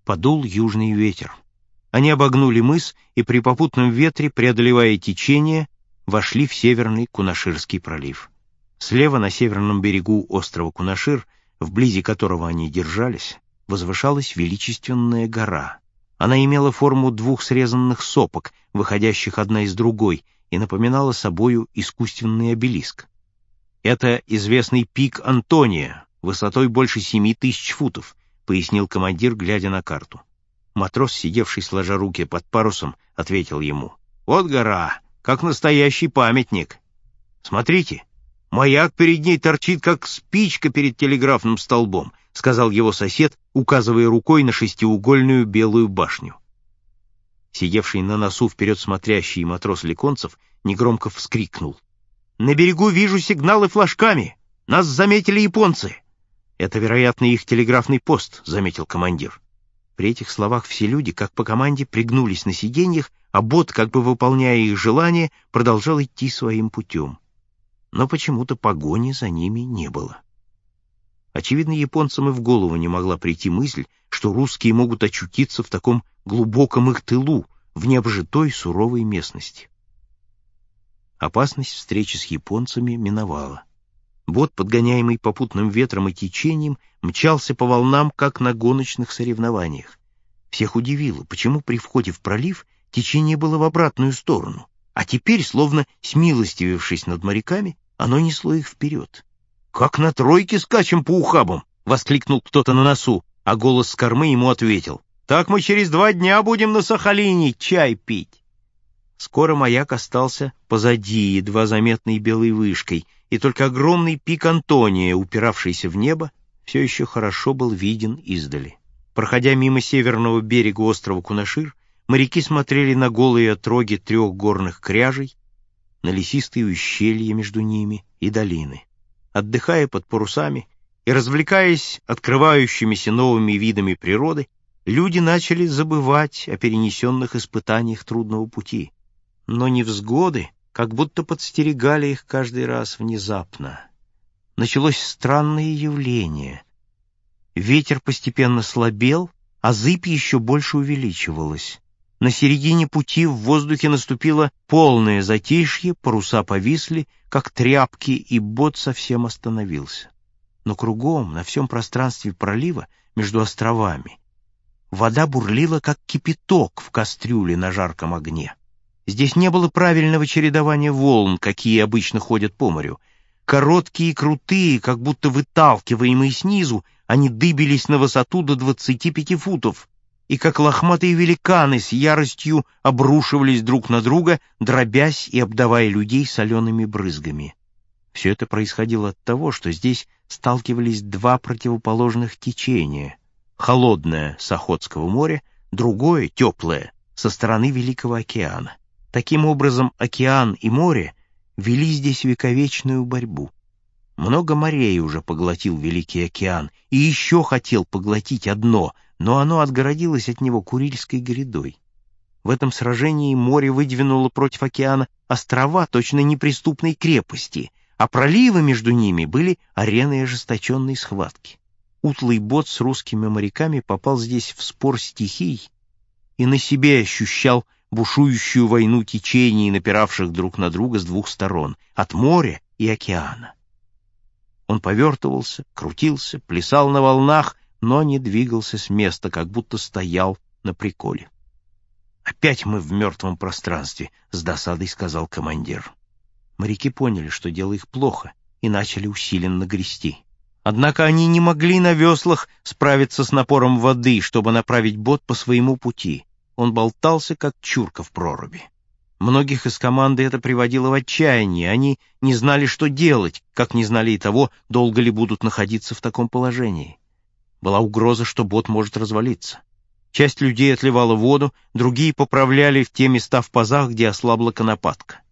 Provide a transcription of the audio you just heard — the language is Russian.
Подул южный ветер. Они обогнули мыс и при попутном ветре, преодолевая течение, вошли в Северный Кунаширский пролив. Слева, на северном берегу острова Кунашир, вблизи которого они держались, возвышалась величественная гора. Она имела форму двух срезанных сопок, выходящих одна из другой, и напоминала собою искусственный обелиск. «Это известный пик Антония, высотой больше 7000 футов», — пояснил командир, глядя на карту. Матрос, сидевший сложа руки под парусом, ответил ему: «Вот гора, как настоящий памятник. Смотрите, маяк перед ней торчит, как спичка перед телеграфным столбом», — сказал его сосед, указывая рукой на шестиугольную белую башню. Сидевший на носу вперед смотрящий матрос Леконцев негромко вскрикнул: «На берегу вижу сигналы флажками! Нас заметили японцы!» «Это, вероятно, их телеграфный пост», — заметил командир. При этих словах все люди, как по команде, пригнулись на сиденьях, а бот, как бы выполняя их желание, продолжал идти своим путем. Но почему-то погони за ними не было. Очевидно, японцам и в голову не могла прийти мысль, что русские могут очутиться в таком глубоком их тылу, в необжитой суровой местности. Опасность встречи с японцами миновала. Бот, подгоняемый попутным ветром и течением, мчался по волнам, как на гоночных соревнованиях. Всех удивило, почему при входе в пролив течение было в обратную сторону, а теперь, словно смилостивившись над моряками, оно несло их вперед. «Как на тройке скачем по ухабам!» — воскликнул кто-то на носу, а голос с кормы ему ответил: «Так мы через 2 дня будем на Сахалине чай пить». Скоро маяк остался позади, едва заметной белой вышкой, и только огромный пик Антония, упиравшийся в небо, все еще хорошо был виден издали. Проходя мимо северного берега острова Кунашир, моряки смотрели на голые отроги 3 горных кряжей, на лесистые ущелья между ними и долины. Отдыхая под парусами и развлекаясь открывающимися новыми видами природы, люди начали забывать о перенесенных испытаниях трудного пути. Но невзгоды как будто подстерегали их каждый раз внезапно. Началось странное явление. Ветер постепенно слабел, а зыбь еще больше увеличивалась. На середине пути в воздухе наступило полное затишье, паруса повисли, как тряпки, и бот совсем остановился. Но кругом, на всем пространстве пролива, между островами, вода бурлила, как кипяток в кастрюле на жарком огне. Здесь не было правильного чередования волн, какие обычно ходят по морю. Короткие и крутые, как будто выталкиваемые снизу, они дыбились на высоту до 25 футов, и как лохматые великаны с яростью обрушивались друг на друга, дробясь и обдавая людей солеными брызгами. Все это происходило от того, что здесь сталкивались 2 противоположных течения: холодное с Охотского моря, другое, теплое, со стороны Великого океана. Таким образом, океан и море вели здесь вековечную борьбу. Много морей уже поглотил Великий океан, и еще хотел поглотить одно, но оно отгородилось от него Курильской грядой. В этом сражении море выдвинуло против океана острова точно неприступной крепости, а проливы между ними были ареной ожесточенной схватки. Утлый бот с русскими моряками попал здесь в спор стихий и на себе ощущал бушующую войну течений, напиравших друг на друга с 2 сторон, от моря и океана. Он повертывался, крутился, плясал на волнах, но не двигался с места, как будто стоял на приколе. «Опять мы в мертвом пространстве», — с досадой сказал командир. Моряки поняли, что дело их плохо, и начали усиленно грести. Однако они не могли на веслах справиться с напором воды, чтобы направить бот по своему пути. Он болтался, как чурка в проруби. Многих из команды это приводило в отчаяние. Они не знали, что делать, как не знали и того, долго ли будут находиться в таком положении. Была угроза, что бот может развалиться. Часть людей отливала воду, другие поправляли в те места в пазах, где ослабла конопатка.